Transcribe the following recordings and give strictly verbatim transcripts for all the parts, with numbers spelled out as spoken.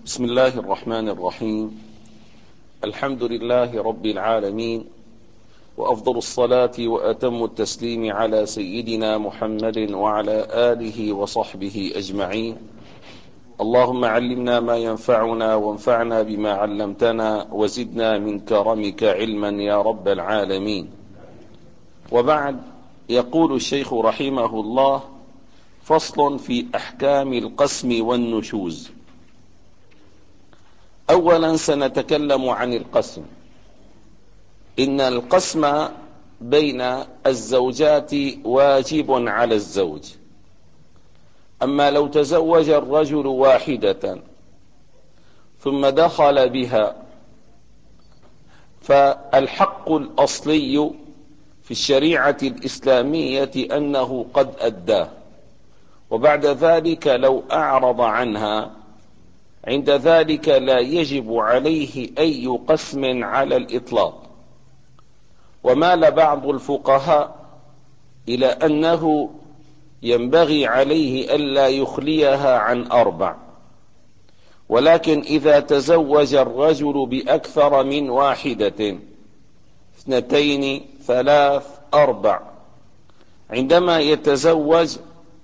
بسم الله الرحمن الرحيم. الحمد لله رب العالمين، وأفضل الصلاة وأتم التسليم على سيدنا محمد وعلى آله وصحبه أجمعين. اللهم علمنا ما ينفعنا وانفعنا بما علمتنا وزدنا من كرمك علما يا رب العالمين. وبعد، يقول الشيخ رحمه الله: فصل في أحكام القسم والنشوز. أولا سنتكلم عن القسم. إن القسم بين الزوجات واجب على الزوج. أما لو تزوج الرجل واحدة ثم دخل بها، فالحق الأصلي في الشريعة الإسلامية أنه قد أداه، وبعد ذلك لو أعرض عنها عند ذلك لا يجب عليه أي قسم على الإطلاق. ومال بعض الفقهاء إلى أنه ينبغي عليه ألا يخليها عن أربع، ولكن إذا تزوج الرجل بأكثر من واحدة، اثنتين ثلاث أربع، عندما يتزوج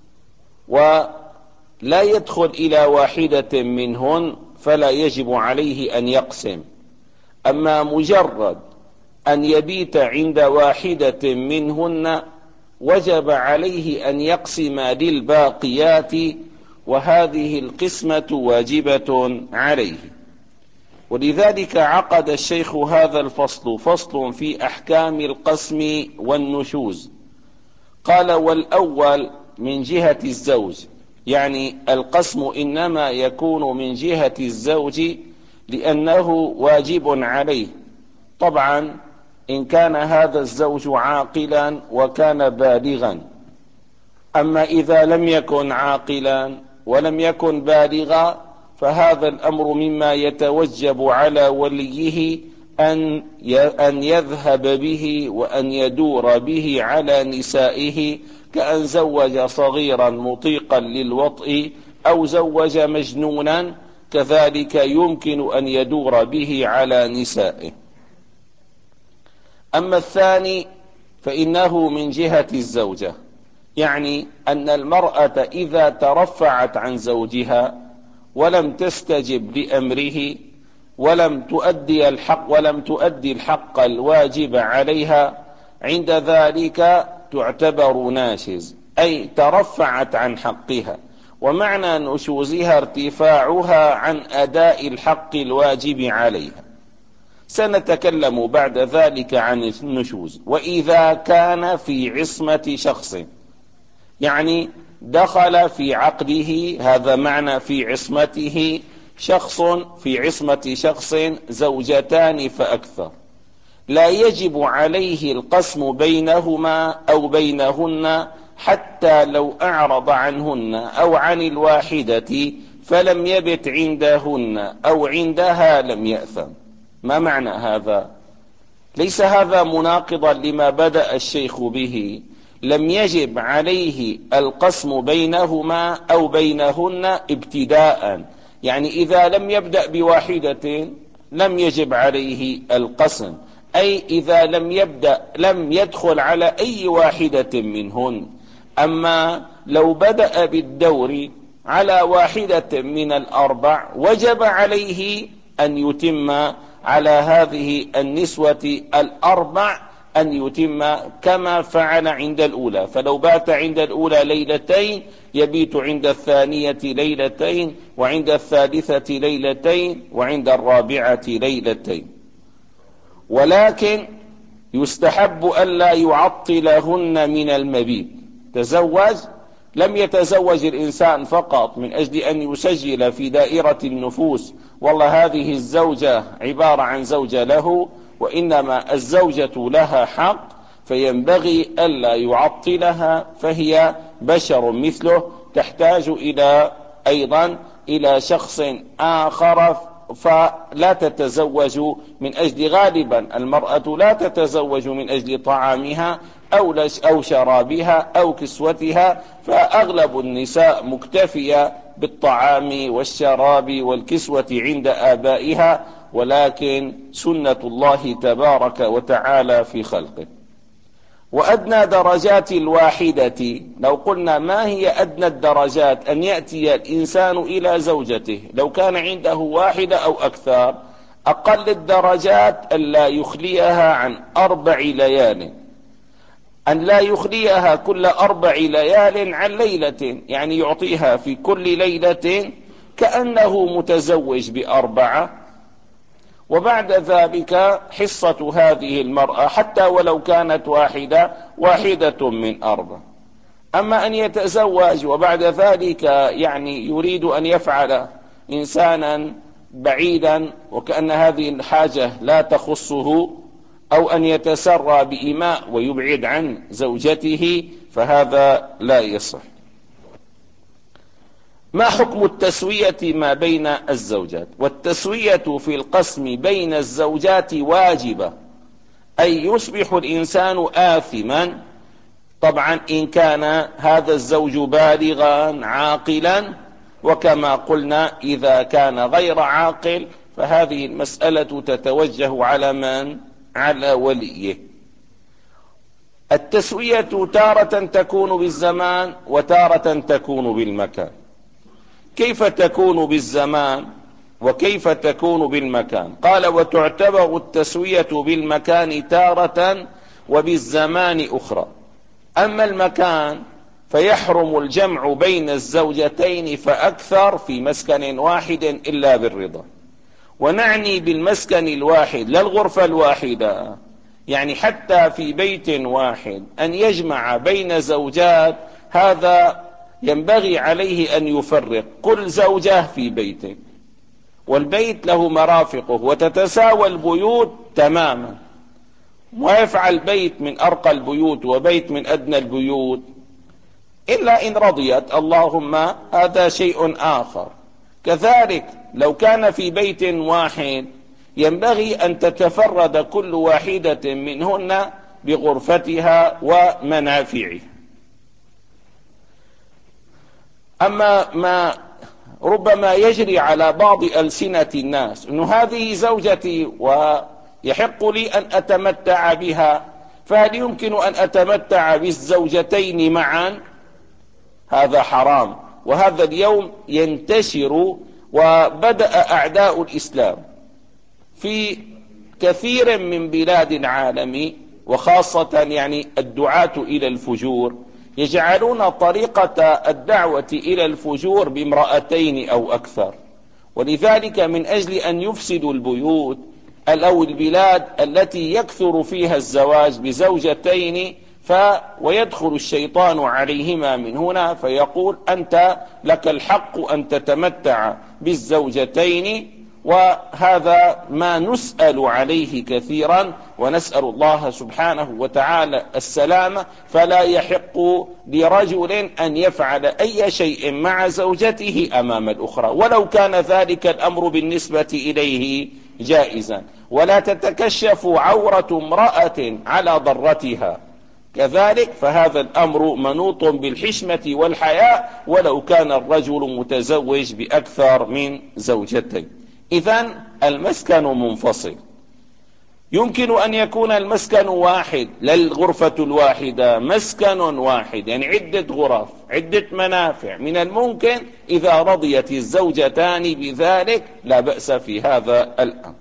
ولا يدخل إلى واحدة منهن فلا يجب عليه أن يقسم. أما مجرد أن يبيت عند واحدة منهن وجب عليه أن يقسم للباقيات، وهذه القسمة واجبة عليه. ولذلك عقد الشيخ هذا الفصل فصل في أحكام القسم والنشوز. قال: والأول من جهة الزوج، يعني القسم إنما يكون من جهة الزوج لأنه واجب عليه، طبعا إن كان هذا الزوج عاقلا وكان بالغا. أما إذا لم يكن عاقلا ولم يكن بالغا فهذا الأمر مما يتوجب على وليه أن يذهب به وأن يدور به على نسائه، كأن زوج صغيرا مطيقا للوطء أو زوج مجنونا، كذلك يمكن أن يدور به على نسائه. أما الثاني فإنه من جهة الزوجة، يعني أن المرأة إذا ترفعت عن زوجها ولم تستجب لأمره ولم تؤدي الحق ولم تؤدي الحق الواجب عليها، عند ذلك تعتبر ناشز، أي ترفعت عن حقها. ومعنى نشوزها ارتفاعها عن أداء الحق الواجب عليها. سنتكلم بعد ذلك عن النشوز. وإذا كان في عصمة شخص، يعني دخل في عقده، هذا معنى في عصمته، شخص في عصمة شخص زوجتان فأكثر، لا يجب عليه القسم بينهما أو بينهن، حتى لو أعرض عنهن أو عن الواحدة فلم يبت عندهن أو عندها لم يأثم. ما معنى هذا؟ ليس هذا مناقضا لما بدأ الشيخ به. لم يجب عليه القسم بينهما أو بينهن ابتداء، يعني إذا لم يبدأ بواحدة لم يجب عليه القسم، أي إذا لم يبدأ لم يدخل على أي واحدة منهن. أما لو بدأ بالدور على واحدة من الأربع وجب عليه أن يتم على هذه النسوة الأربع، أن يتم كما فعل عند الأولى. فلو بات عند الأولى ليلتين يبيت عند الثانية ليلتين، وعند الثالثة ليلتين، وعند الرابعة ليلتين. ولكن يستحب ألا يعطلهن من المبيت. تزوج، لم يتزوج الإنسان فقط من أجل أن يسجل في دائرة النفوس والله هذه الزوجة عبارة عن زوجة له، وإنما الزوجة لها حق، فينبغي ألا يعطلها، فهي بشر مثله، تحتاج إلى أيضا إلى شخص آخر، فلا تتزوج من أجل، غالبا المرأة لا تتزوج من أجل طعامها أو شرابها أو كسوتها، فأغلب النساء مكتفية بالطعام والشراب والكسوة عند آبائها، ولكن سنة الله تبارك وتعالى في خلقه. وأدنى درجات الواحدة، لو قلنا ما هي أدنى الدرجات أن يأتي الإنسان إلى زوجته لو كان عنده واحدة أو أكثر، أقل الدرجات أن لا يخليها عن أربع ليال، أن لا يخليها كل أربع ليال عن ليلة، يعني يعطيها في كل ليلة كأنه متزوج بأربعة، وبعد ذلك حصة هذه المرأة حتى ولو كانت واحدة واحدة من أربع. أما أن يتزوج وبعد ذلك يعني يريد أن يفعل إنسانا بعيدا وكأن هذه الحاجة لا تخصه، أو أن يتسرى بإماء ويبعد عن زوجته، فهذا لا يصح. ما حكم التسوية ما بين الزوجات؟ والتسوية في القسم بين الزوجات واجبة، أي يصبح الإنسان آثما، طبعا إن كان هذا الزوج بالغا عاقلا، وكما قلنا إذا كان غير عاقل فهذه المسألة تتوجه على من؟ على وليه. التسوية تارة تكون بالزمان وتارة تكون بالمكان. كيف تكون بالزمان وكيف تكون بالمكان؟ قال: وتعتبر التسوية بالمكان تارة وبالزمان أخرى. أما المكان فيحرم الجمع بين الزوجتين فأكثر في مسكن واحد إلا بالرضا. ونعني بالمسكن الواحد لا الغرفة الواحدة، يعني حتى في بيت واحد أن يجمع بين زوجات، هذا ينبغي عليه أن يفرق. كل زوجة في بيته، والبيت له مرافقه، وتتساوى البيوت تماما، ويفعل بيت من أرقى البيوت وبيت من أدنى البيوت، إلا إن رضيت، اللهم هذا شيء آخر. كذلك لو كان في بيت واحد ينبغي أن تتفرد كل واحدة منهن بغرفتها ومنافعها. أما ما ربما يجري على بعض ألسنة الناس أنه هذه زوجتي ويحق لي أن أتمتع بها، فهل يمكن أن أتمتع بالزوجتين معا؟ هذا حرام، وهذا اليوم ينتشر، وبدأ أعداء الإسلام في كثير من بلاد العالم، وخاصة يعني الدعاة إلى الفجور، يجعلون طريقة الدعوة إلى الفجور بامرأتين أو أكثر. ولذلك من أجل أن يفسدوا البيوت أو البلاد التي يكثر فيها الزواج بزوجتين، ف ويدخل الشيطان عليهما من هنا فيقول: أنت لك الحق أن تتمتع بالزوجتين. وهذا ما نسأل عليه كثيرا، ونسأل الله سبحانه وتعالى السلامة. فلا يحق لرجل أن يفعل أي شيء مع زوجته أمام الأخرى، ولو كان ذلك الأمر بالنسبة إليه جائزا. ولا تتكشف عورة امرأة على ضرتها، كذلك فهذا الأمر منوط بالحشمة والحياء، ولو كان الرجل متزوج بأكثر من زوجتين. إذن المسكن منفصل. يمكن أن يكون المسكن واحد، لا الغرفة الواحدة، مسكن واحد، يعني عدة غرف، عدة منافع. من الممكن إذا رضيت الزوجتان بذلك لا بأس في هذا الأمر.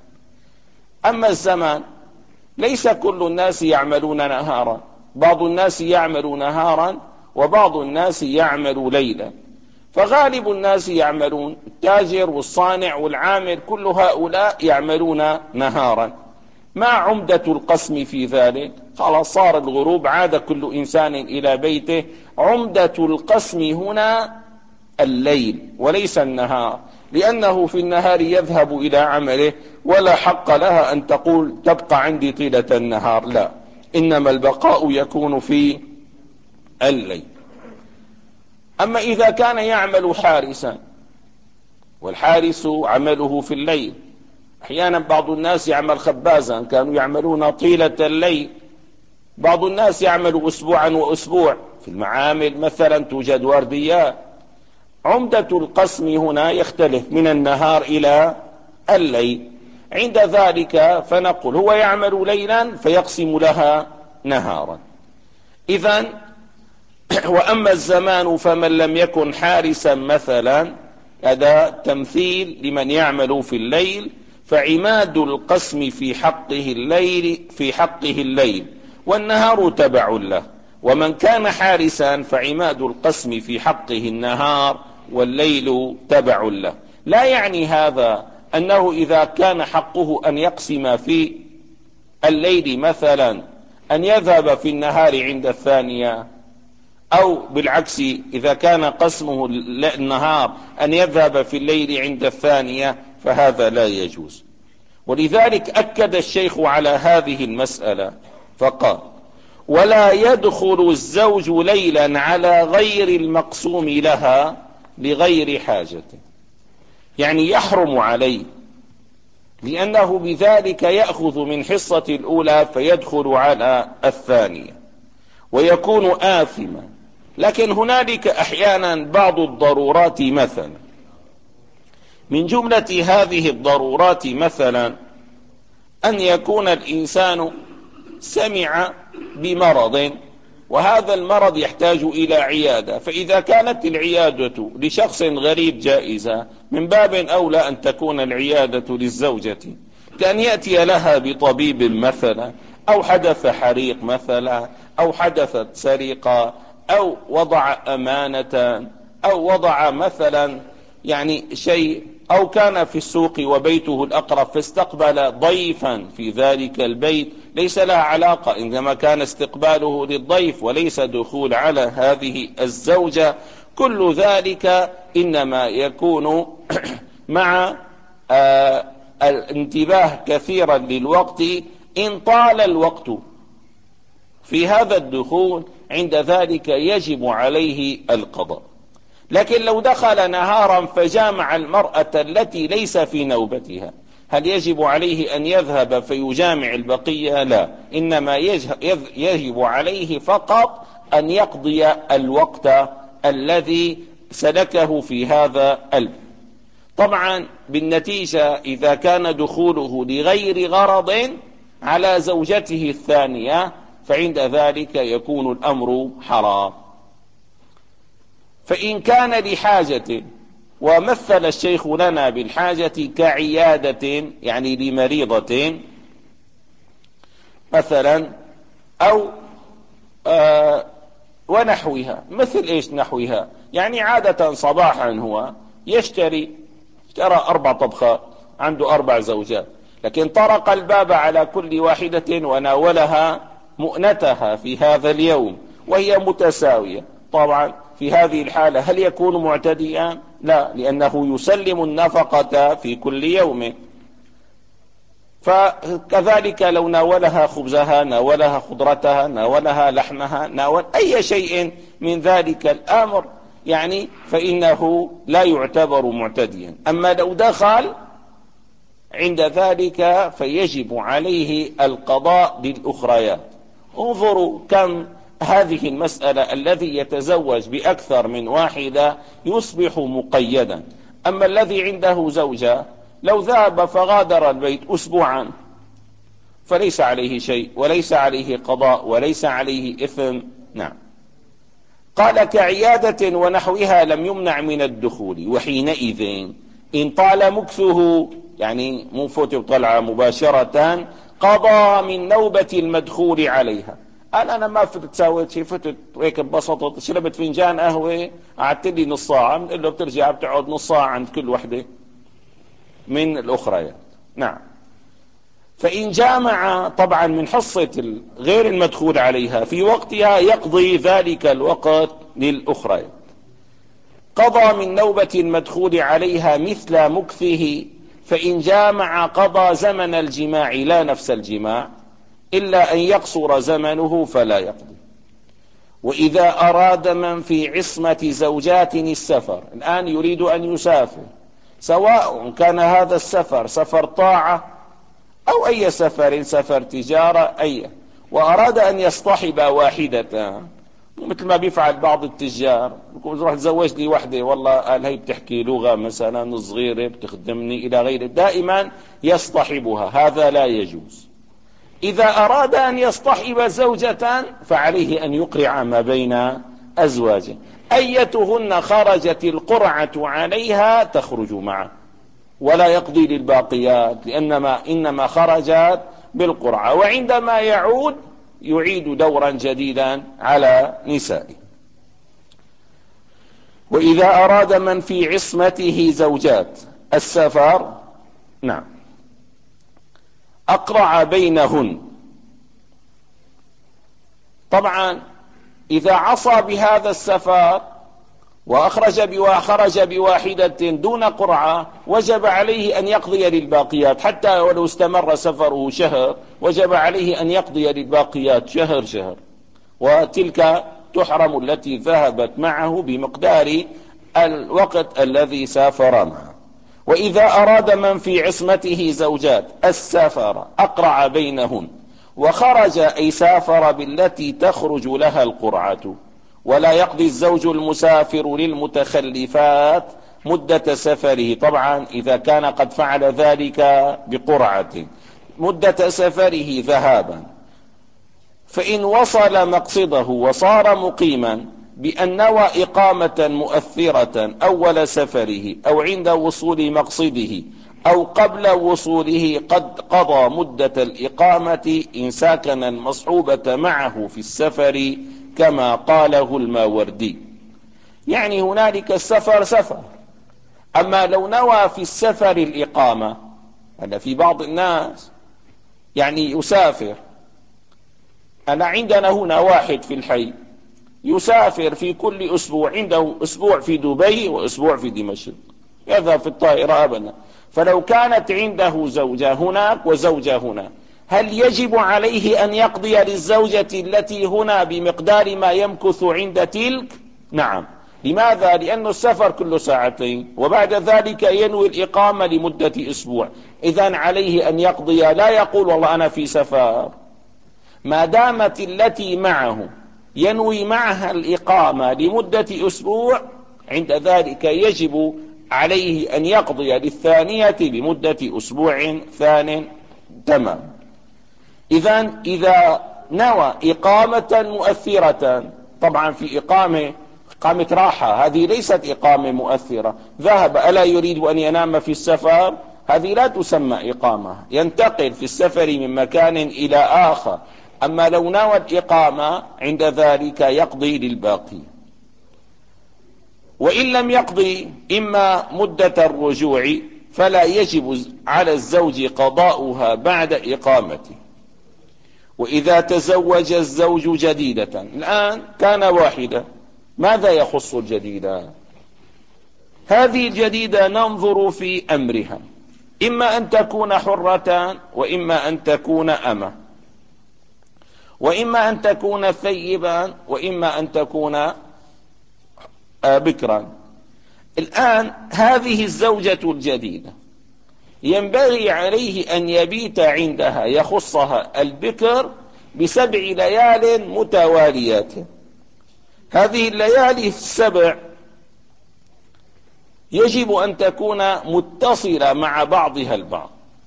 أما الزمان، ليس كل الناس يعملون نهارا، بعض الناس يعمل نهارا وبعض الناس يعمل ليلا. فغالب الناس يعملون، التاجر والصانع والعامل كل هؤلاء يعملون نهارا. ما عمدة القسم في ذلك؟ خلاص صار الغروب، عاد كل إنسان إلى بيته. عمدة القسم هنا الليل وليس النهار، لأنه في النهار يذهب إلى عمله، ولا حق لها أن تقول تبقى عندي طيلة النهار، لا، إنما البقاء يكون في الليل. أما إذا كان يعمل حارسا، والحارس عمله في الليل، أحيانا بعض الناس يعمل خبازا، كانوا يعملون طيلة الليل. بعض الناس يعمل أسبوعا وأسبوع، في المعامل مثلا توجد ورديات. عمدة القسم هنا يختلف من النهار إلى الليل. عند ذلك فنقول هو يعمل ليلا فيقسم لها نهارا. إذن وأما الزمان فمن لم يكن حارسا مثلا، هذا تمثيل لمن يعمل في الليل، فعماد القسم في حقه الليل في حقه الليل والنهار تبع له. ومن كان حارسا فعماد القسم في حقه النهار والليل تبع له. لا يعني هذا أنه إذا كان حقه أن يقسم في الليل مثلا أن يذهب في النهار عند الثانية، أو بالعكس إذا كان قسمه النهار أن يذهب في الليل عند الثانية، فهذا لا يجوز. ولذلك أكد الشيخ على هذه المسألة فقال: ولا يدخل الزوج ليلا على غير المقسوم لها لغير حاجة، يعني يحرم عليه، لأنه بذلك يأخذ من حصة الأولى فيدخل على الثانية ويكون آثما. لكن هنالك أحيانا بعض الضرورات، مثلا من جملة هذه الضرورات مثلا أن يكون الإنسان سمع بمرض، وهذا المرض يحتاج إلى عيادة، فإذا كانت العيادة لشخص غريب جائزة، من باب أولى أن تكون العيادة للزوجة، كأن يأتي لها بطبيب مثلا، أو حدث حريق مثلا، أو حدثت سرقة، أو وضع أمانة، أو وضع مثلا يعني شيء، أو كان في السوق وبيته الأقرب فاستقبل ضيفا في ذلك البيت ليس لها علاقة، إنما كان استقباله للضيف وليس دخول على هذه الزوجة. كل ذلك إنما يكون مع آه الانتباه كثيرا للوقت. إن طال الوقت في هذا الدخول عند ذلك يجب عليه القضاء. لكن لو دخل نهارا فجامع المرأة التي ليس في نوبتها، هل يجب عليه أن يذهب فيجامع البقية؟ لا، إنما يجب عليه فقط أن يقضي الوقت الذي سلكه في هذا البيت. طبعا بالنتيجة إذا كان دخوله لغير غرض على زوجته الثانية فعند ذلك يكون الأمر حرام. فإن كان لحاجة، ومثل الشيخ لنا بالحاجة كعيادة يعني لمريضة مثلا، أو آه ونحوها. مثل إيش نحوها؟ يعني عادة صباحا هو يشتري اشترى أربع طبخات، عنده أربع زوجات، لكن طرق الباب على كل واحدة وناولها مؤنتها في هذا اليوم وهي متساوية. طبعا في هذه الحالة هل يكون معتديا؟ لا، لأنه يسلم النفقة في كل يوم. فكذلك لو ناولها خبزها، ناولها خضرتها، ناولها لحمها، ناول أي شيء من ذلك الأمر يعني فإنه لا يعتبر معتديا. أما لو دخل عند ذلك فيجب عليه القضاء للأخريات. انظروا كم هذه المسألة، الذي يتزوج بأكثر من واحدة يصبح مقيدا. أما الذي عنده زوجة لو ذهب فغادر البيت أسبوعا فليس عليه شيء، وليس عليه قضاء، وليس عليه إثم. نعم. قال: كعيادة ونحوها لم يمنع من الدخول، وحينئذ إن طال مكثه يعني مو فوت بطلعة مباشرة قضى من نوبة المدخول عليها. قال: أنا ما فتت سويت شيء، فتت هيك ببساطة شربت فنجان قهوة قعدت لي نص ساعة، بنقول له بترجع بتقعد نص ساعة عند كل وحدة من الأخريات. نعم. فإن جامع طبعا من حصة غير المدخول عليها في وقتها يقضي ذلك الوقت للأخرى. قضى من نوبة المدخول عليها مثل مكثه، فإن جامع قضى زمن الجماع لا نفس الجماع، إلا أن يقصر زمنه فلا يقضي. وإذا أراد من في عصمة زوجات السفر، الآن يريد أن يسافر، سواء كان هذا السفر سفر طاعة أو أي سفر، سفر تجارة أي، وأراد أن يصطحب واحدة، مثل ما بيفعل بعض التجار، بيقول روح تزوج لي وحده، والله قال هي بتحكي لغة مثلا صغيرة بتخدمني إلى غيره، دائما يصطحبها. هذا لا يجوز. إذا أراد أن يصطحب زوجة فعليه أن يقرع ما بين أزواجه، أيتهن خرجت القرعة عليها تخرج معه، ولا يقضي للباقيات، لأنما إنما خرجت بالقرعة، وعندما يعود يعيد دورا جديدا على نسائه. وإذا أراد من في عصمته زوجات السفر، نعم، أقرع بينهن. طبعا إذا عصى بهذا السفر وأخرج خرج بواحدة دون قرعة وجب عليه أن يقضي للباقيات، حتى ولو استمر سفره شهر وجب عليه أن يقضي للباقيات شهر شهر، وتلك تحرم التي ذهبت معه بمقدار الوقت الذي سافر معه. وإذا أراد من في عصمته زوجات السفر أقرع بينهن، وخرج أي سافر بالتي تخرج لها القرعة، ولا يقضي الزوج المسافر للمتخلفات مدة سفره، طبعا إذا كان قد فعل ذلك بقرعة مدة سفره ذهابا، فإن وصل مقصده وصار مقيما بأن نوى إقامة مؤثرة أول سفره أو عند وصول مقصده أو قبل وصوله، قد قضى مدة الإقامة إن ساكن المصحوبة معه في السفر كما قاله الماوردي. يعني هنالك السفر سفر، أما لو نوى في السفر الإقامة، هذا في بعض الناس يعني يسافر. أنا عندنا هنا واحد في الحي يسافر في كل أسبوع، عنده أسبوع في دبي وأسبوع في دمشق، يذهب في الطائرة أبدا. فلو كانت عنده زوجة هناك وزوجة هنا، هل يجب عليه أن يقضي للزوجة التي هنا بمقدار ما يمكث عند تلك؟ نعم. لماذا؟ لأن السفر كله ساعتين، وبعد ذلك ينوي الإقامة لمدة أسبوع، إذن عليه أن يقضي، لا يقول والله أنا في سفر. ما دامت التي معه ينوي معها الإقامة لمدة أسبوع، عند ذلك يجب عليه أن يقضي للثانية لمدة أسبوع ثان تمام. إذن إذا نوى إقامة مؤثرة، طبعا في إقامة إقامة راحة، هذه ليست إقامة مؤثرة، ذهب ألا يريد أن ينام في السفر، هذه لا تسمى إقامة، ينتقل في السفر من مكان إلى آخر. أما لو نوى الإقامة عند ذلك يقضي للباقي. وإن لم يقضي إما مدة الرجوع فلا يجب على الزوج قضاؤها بعد إقامته. وإذا تزوج الزوج جديدة، الآن كان واحدة، ماذا يخص الجديدة؟ هذه الجديدة ننظر في أمرها، إما أن تكون حرة وإما أن تكون أمة، وإما أن تكون ثيبا وإما أن تكون بكرا. الآن هذه الزوجة الجديدة ينبغي عليه أن يبيت عندها، يخصها البكر بسبع ليال متواليات. هذه الليالي السبع يجب أن تكون متصلة مع بعضها البعض،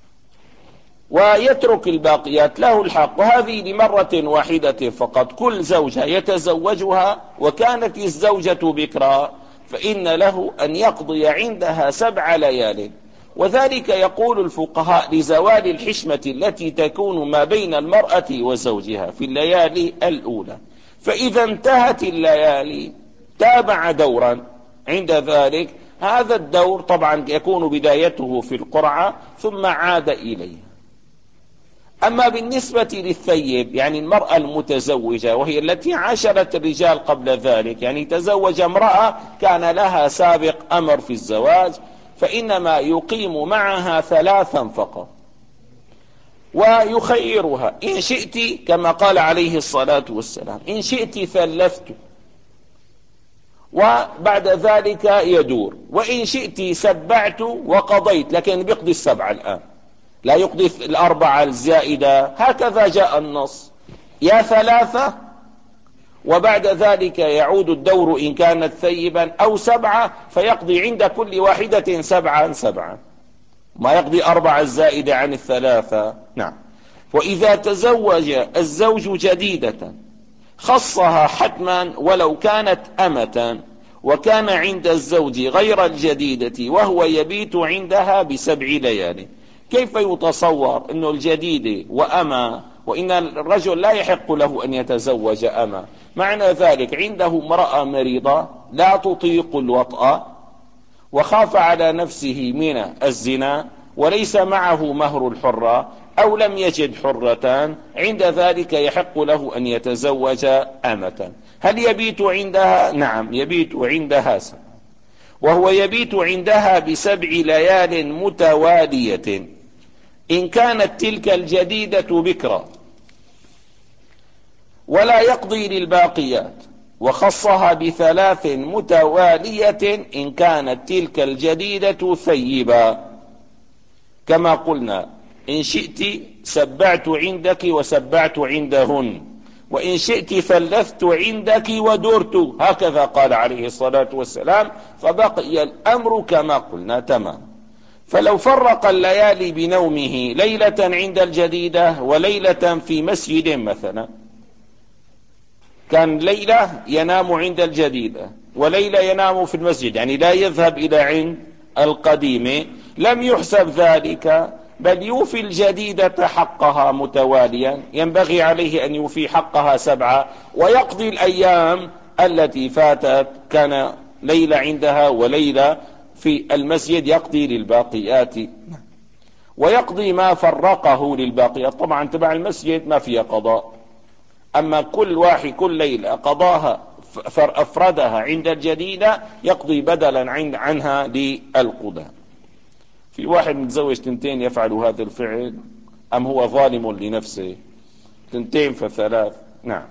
ويترك الباقيات، له الحق. وهذه لمرة واحدة فقط، كل زوجة يتزوجها وكانت الزوجة بكرا فإن له أن يقضي عندها سبع ليال. وذلك يقول الفقهاء لزوال الحشمة التي تكون ما بين المرأة وزوجها في الليالي الأولى، فإذا انتهت الليالي تابع دورا، عند ذلك هذا الدور طبعا يكون بدايته في القرعة ثم عاد إليه. أما بالنسبة للثيب، يعني المرأة المتزوجة وهي التي عاشرت الرجال قبل ذلك، يعني تزوج امرأة كان لها سابق أمر في الزواج، فإنما يقيم معها ثلاثا فقط، ويخيرها إن شئت كما قال عليه الصلاة والسلام، إن شئت ثلثت وبعد ذلك يدور، وإن شئت سبعت وقضيت، لكن بيقضي السبع الآن، لا يقضي الأربعة الزائدة، هكذا جاء النص، يا ثلاثة وبعد ذلك يعود الدور إن كانت ثيبا أو سبعة، فيقضي عند كل واحدة سبعا سبعا، ما يقضي أربعة الزائدة عن الثلاثة. نعم. وإذا تزوج الزوج جديدة خصها حتما ولو كانت أمة، وكان عند الزوج غير الجديدة وهو يبيت عندها بسبع ليال. كيف يتصور أن الجديدة وأمة، وإن الرجل لا يحق له أن يتزوج أمة؟ معنى ذلك عنده امرأة مريضة لا تطيق الوطأ وخاف على نفسه من الزنا وليس معه مهر الحرة أو لم يجد حرة، عند ذلك يحق له أن يتزوج أمة. هل يبيت عندها؟ نعم، يبيت عندها سبع، وهو يبيت عندها بسبع ليال متوالية إن كانت تلك الجديدة بكرا، ولا يقضي للباقيات، وخصها بثلاث متوالية إن كانت تلك الجديدة ثيبا، كما قلنا: إن شئت سبعت عندك وسبعت عندهن، وإن شئت ثلثت عندك ودرت، هكذا قال عليه الصلاة والسلام، فبقي الأمر كما قلنا تمام. فلو فرق الليالي بنومه ليلة عند الجديدة وليلة في مسجد مثلا، كان ليلة ينام عند الجديدة وليلة ينام في المسجد، يعني لا يذهب إلى عند القديمة، لم يحسب ذلك، بل يوفي الجديدة حقها متواليا، ينبغي عليه أن يوفي حقها سبعة، ويقضي الأيام التي فاتت، كان ليلة عندها وليلة في المسجد، يقضي للباقيات، ويقضي ما فرقه للباقيات. طبعا تبع المسجد ما فيها قضاء، أما كل واحد كل ليلة قضاها أفردها عند الجديدة يقضي بدلا عنها للقضاء. في واحد متزوج تنتين يفعل هذا الفعل أم هو ظالم لنفسه؟ تنتين فثلاث. نعم.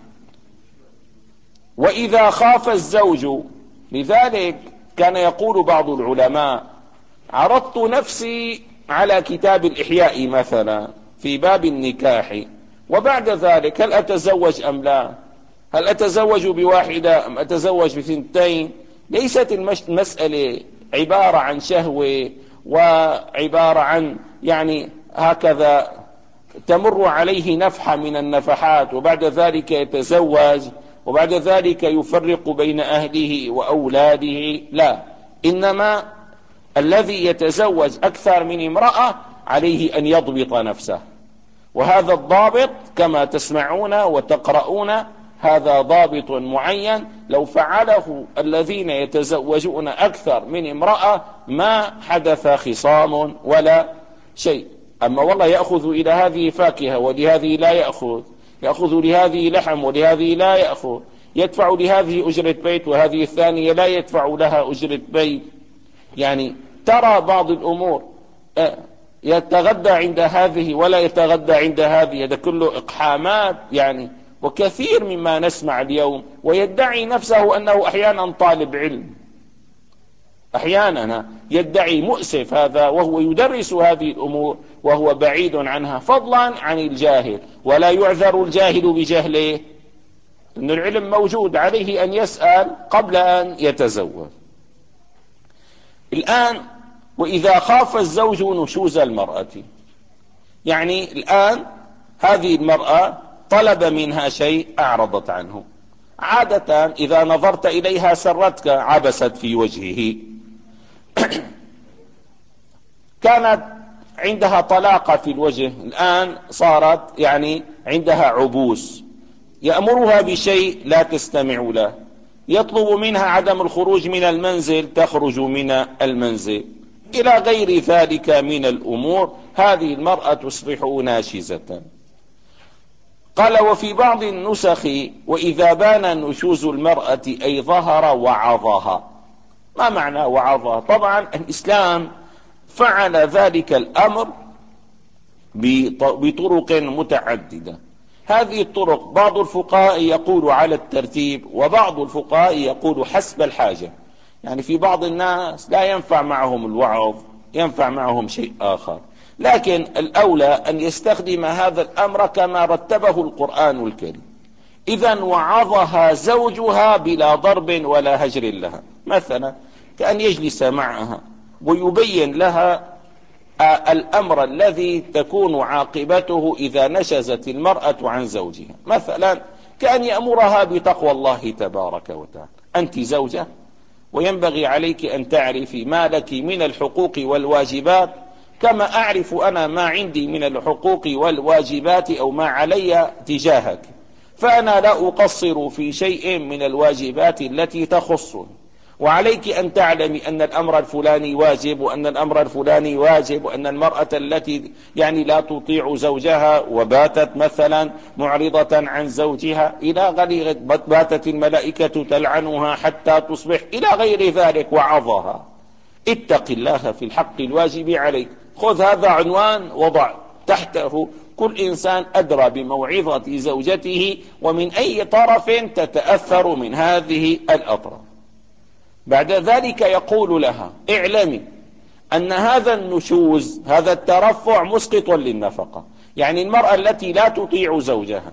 وإذا خاف الزوج، لذلك كان يقول بعض العلماء: عرضت نفسي على كتاب الإحياء مثلا في باب النكاح، وبعد ذلك هل أتزوج أم لا؟ هل أتزوج بواحدة أم أتزوج بثنتين؟ ليست المسألة عبارة عن شهوة وعبارة عن يعني هكذا تمر عليه نفحة من النفحات وبعد ذلك يتزوج وبعد ذلك يفرق بين أهله وأولاده، لا، إنما الذي يتزوج أكثر من امرأة عليه أن يضبط نفسه، وهذا الضابط كما تسمعون وتقرؤون هذا ضابط معين، لو فعله الذين يتزوجون أكثر من امرأة ما حدث خصام ولا شيء. أما والله يأخذ إلى هذه فاكهة ولهذه لا يأخذ، يأخذ لهذه لحم ولهذه لا يأخذ، يدفع لهذه أجرة بيت وهذه الثانية لا يدفع لها أجرة بيت، يعني ترى بعض الأمور يتغدى عند هذه ولا يتغدى عند هذه، هذا كله إقحامات يعني، وكثير مما نسمع اليوم، ويدعي نفسه أنه أحيانا طالب علم، أحيانا يدعي، مؤسف هذا، وهو يدرس هذه الأمور وهو بعيد عنها، فضلا عن الجاهل، ولا يعذر الجاهل بجهله، أن العلم موجود، عليه أن يسأل قبل أن يتزوج. الآن وإذا خاف الزوج نشوز المرأة، يعني الآن هذه المرأة طلب منها شيء أعرضت عنه، عادة إذا نظرت إليها سرتك، عبست في وجهه كانت عندها طلاقة في الوجه، الآن صارت يعني عندها عبوس، يأمرها بشيء لا تستمع له، يطلب منها عدم الخروج من المنزل تخرج من المنزل، إلى غير ذلك من الأمور، هذه المرأة تصبح ناشزة. قال: وفي بعض النسخ: وإذا بان نشوز المرأة أي ظهر وعظها. ما معنى وعظها؟ طبعا الإسلام فعل ذلك الأمر بطرق متعددة، هذه الطرق بعض الفقهاء يقول على الترتيب، وبعض الفقهاء يقول حسب الحاجة، يعني في بعض الناس لا ينفع معهم الوعظ، ينفع معهم شيء آخر، لكن الأولى أن يستخدم هذا الأمر كما رتبه القرآن الكريم. إذن وعظها زوجها بلا ضرب ولا هجر لها، مثلا كأن يجلس معها ويبين لها الأمر الذي تكون عاقبته إذا نشزت المرأة عن زوجها، مثلا كأن يأمرها بتقوى الله تبارك وتعالى. أنت زوجة وينبغي عليك أن تعرفي ما لك من الحقوق والواجبات كما أعرف أنا ما عندي من الحقوق والواجبات أو ما علي تجاهك، فأنا لا أقصر في شيء من الواجبات التي تخصني، وعليك أن تعلمي أن الأمر الفلاني واجب وأن الأمر الفلاني واجب، وأن المرأة التي يعني لا تطيع زوجها وباتت مثلا معرضة عن زوجها إلى غير باتت الملائكة تلعنها حتى تصبح إلى غير ذلك، وعظها. اتق الله في الحق الواجب عليك. خذ هذا عنوان وضع تحته كل إنسان أدرى بموعظة زوجته ومن أي طرف تتأثر من هذه الأطراف. بعد ذلك يقول لها: اعلمي أن هذا النشوز، هذا الترفع مسقط للنفقة. يعني المرأة التي لا تطيع زوجها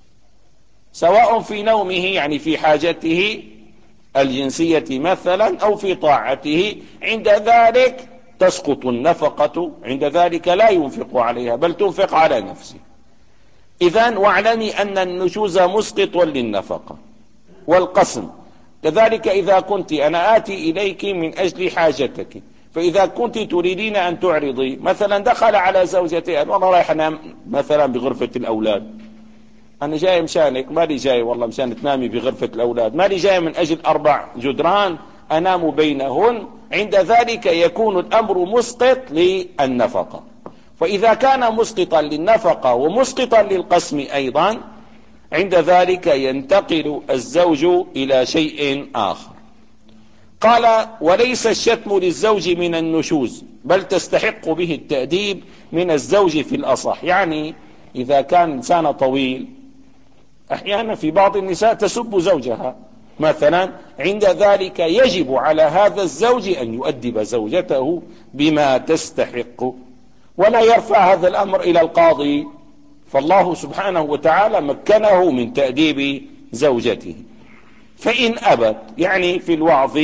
سواء في نومه يعني في حاجته الجنسية مثلا أو في طاعته، عند ذلك تسقط النفقة، عند ذلك لا ينفق عليها بل تنفق على نفسه. إذن واعلمي أن النشوز مسقط للنفقة. والقسم كذلك، إذا كنت أنا آتي إليك من أجل حاجتك، فإذا كنت تريدين أن تعرضي مثلا، دخل على زوجتي أنا والله رايح أنام مثلا بغرفة الأولاد، أنا جاي مشانك، مالي جاي والله مشان تنامي بغرفة الأولاد، مالي جاي من أجل أربع جدران أنام بينهن، عند ذلك يكون الأمر مسقط للنفقة. فإذا كان مسقطا للنفقة ومسقطا للقسم أيضا، عند ذلك ينتقل الزوج إلى شيء آخر. قال: وليس الشتم للزوج من النشوز بل تستحق به التأديب من الزوج في الأصح. يعني إذا كان إنسان طويل، أحيانا في بعض النساء تسب زوجها مثلا، عند ذلك يجب على هذا الزوج أن يؤدب زوجته بما تستحق، ولا يرفع هذا الأمر إلى القاضي، فالله سبحانه وتعالى مكنه من تأديب زوجته. فإن أبت، يعني في الوعظ،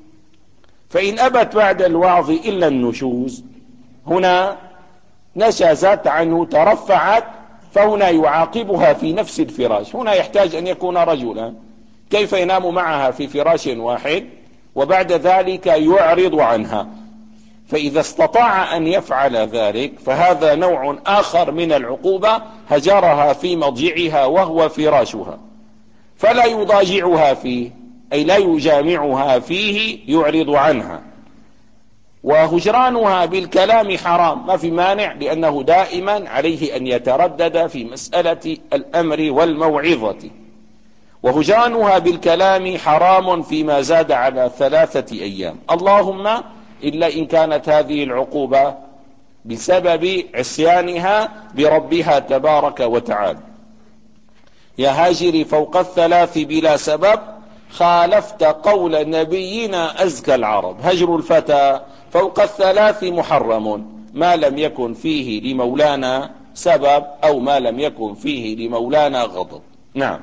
فإن أبت بعد الوعظ إلا النشوز، هنا نشزت عنه ترفعت، فهنا يعاقبها في نفس الفراش. هنا يحتاج أن يكون رجلا، كيف ينام معها في فراش واحد وبعد ذلك يعرض عنها؟ فإذا استطاع أن يفعل ذلك فهذا نوع آخر من العقوبة، هجرها في مضجعها وهو فراشها، فلا يضاجعها فيه، أي لا يجامعها فيه، يعرض عنها. وهجرانها بالكلام حرام، ما في مانع، لأنه دائما عليه أن يتردد في مسألة الأمر والموعظة. وهجرانها بالكلام حرام فيما زاد على ثلاثة أيام، اللهم إلا إن كانت هذه العقوبة بسبب عصيانها بربها تبارك وتعالى. يا هاجري فوق الثلاث بلا سبب، خالفت قول نبينا أزكى العرب. هجر الفتى فوق الثلاث محرم ما لم يكن فيه لمولانا سبب، أو ما لم يكن فيه لمولانا غضب. نعم.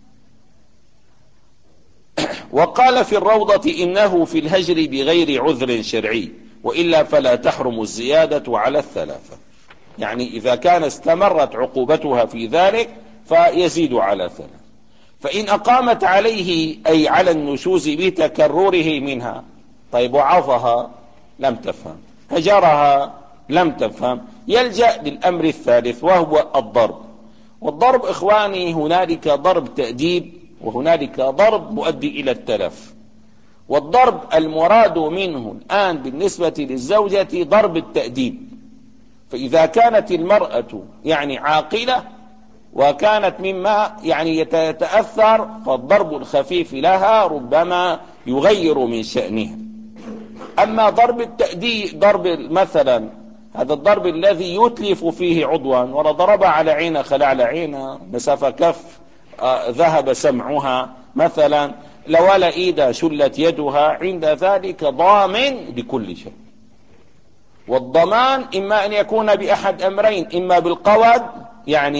وقال في الروضة: إنه في الهجر بغير عذر شرعي، وإلا فلا تحرم الزيادة على الثلاثة. يعني إذا كان استمرت عقوبتها في ذلك فيزيد على ثلاثة. فإن أقامت عليه، أي على النشوز بتكرره منها، طيب وعظها لم تفهم، هجرها لم تفهم، يلجأ للأمر الثالث وهو الضرب. والضرب إخواني هنالك ضرب تأديب وهنالك ضرب مؤدي إلى التلف. والضرب المراد منه الآن بالنسبة للزوجة ضرب التأديب. فإذا كانت المرأة يعني عاقلة وكانت مما يعني يتأثر، فالضرب الخفيف لها ربما يغير من شأنها. أما ضرب التأديب، ضرب مثلا هذا الضرب الذي يتلف فيه عضوا، ولا ضرب على عينه خلع على عينه مسافة كف، آه ذهب سمعها مثلا، لوال إيدا شلت يدها، عند ذلك ضامن لكل شيء. والضمان إما أن يكون بأحد أمرين: إما بالقود يعني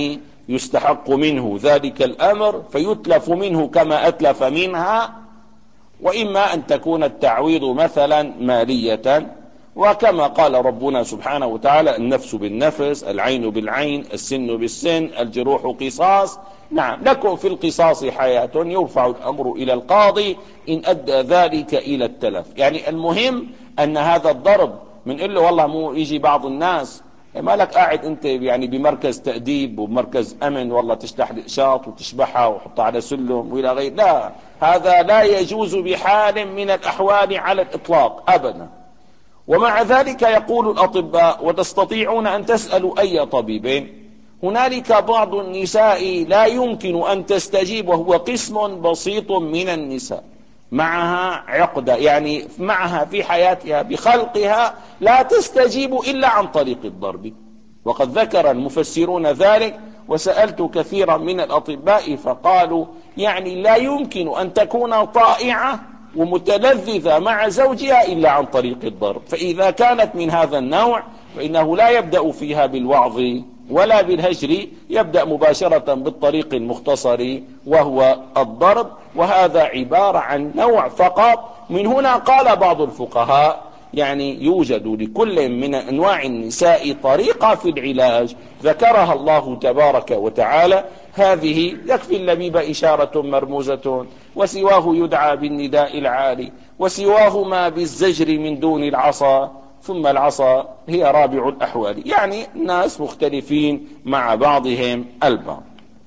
يستحق منه ذلك الأمر فيتلف منه كما أتلف منها، وإما أن تكون التعويض مثلا مالية، وكما قال ربنا سبحانه وتعالى: النفس بالنفس، العين بالعين، السن بالسن، الجروح قصاص. نعم، لكم في القصاص حياة، يرفع الأمر إلى القاضي إن أدى ذلك إلى التلف. يعني المهم أن هذا الضرب من إله والله مو يجي بعض الناس ما لك قاعد أنت يعني بمركز تأديب ومركز أمن والله تشتح الإقشاط وتشبحها وحطها على سلم وإلى غير، لا، هذا لا يجوز بحال من الأحوال على الإطلاق أبدا. ومع ذلك يقول الأطباء، وتستطيعون أن تسألوا أي طبيبين، هنالك بعض النساء لا يمكن أن تستجيب، وهو قسم بسيط من النساء معها عقدة، يعني معها في حياتها بخلقها لا تستجيب إلا عن طريق الضرب، وقد ذكر المفسرون ذلك. وسألت كثيرا من الأطباء فقالوا يعني لا يمكن أن تكون طائعة ومتلذذة مع زوجها إلا عن طريق الضرب. فإذا كانت من هذا النوع فإنه لا يبدأ فيها بالوعظ ولا بالهجر، يبدأ مباشرة بالطريق المختصر وهو الضرب، وهذا عبارة عن نوع فقط. من هنا قال بعض الفقهاء يعني يوجد لكل من أنواع النساء طريقة في العلاج ذكرها الله تبارك وتعالى، هذه يكفي اللبيب إشارة مرموزة، وسواه يدعى بالنداء العالي، وسواهما بالزجر من دون العصا، ثم العصا هي رابع الأحوال. يعني الناس مختلفين مع بعضهم البعض.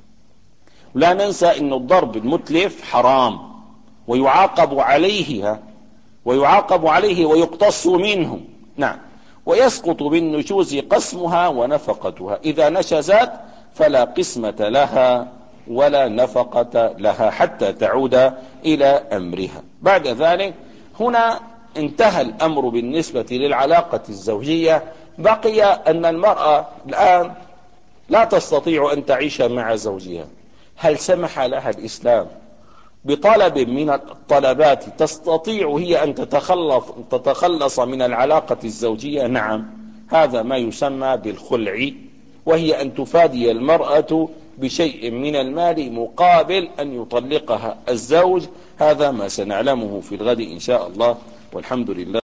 لا ننسى أن الضرب المتلف حرام ويعاقب عليه ويعاقب عليه ويقتص منه. نعم، ويسقط بالنشوز قسمها ونفقتها، إذا نشزت فلا قسمة لها ولا نفقة لها حتى تعود إلى أمرها. بعد ذلك هنا انتهى الأمر بالنسبة للعلاقة الزوجية. بقي أن المرأة الآن لا تستطيع أن تعيش مع زوجها. هل سمح لها الإسلام بطلب من الطلبات تستطيع هي أن تتخلص, تتخلص من العلاقة الزوجية؟ نعم، هذا ما يسمى بالخلع، وهي أن تفادي المرأة بشيء من المال مقابل أن يطلقها الزوج. هذا ما سنعلمه في الغد إن شاء الله، والحمد لله.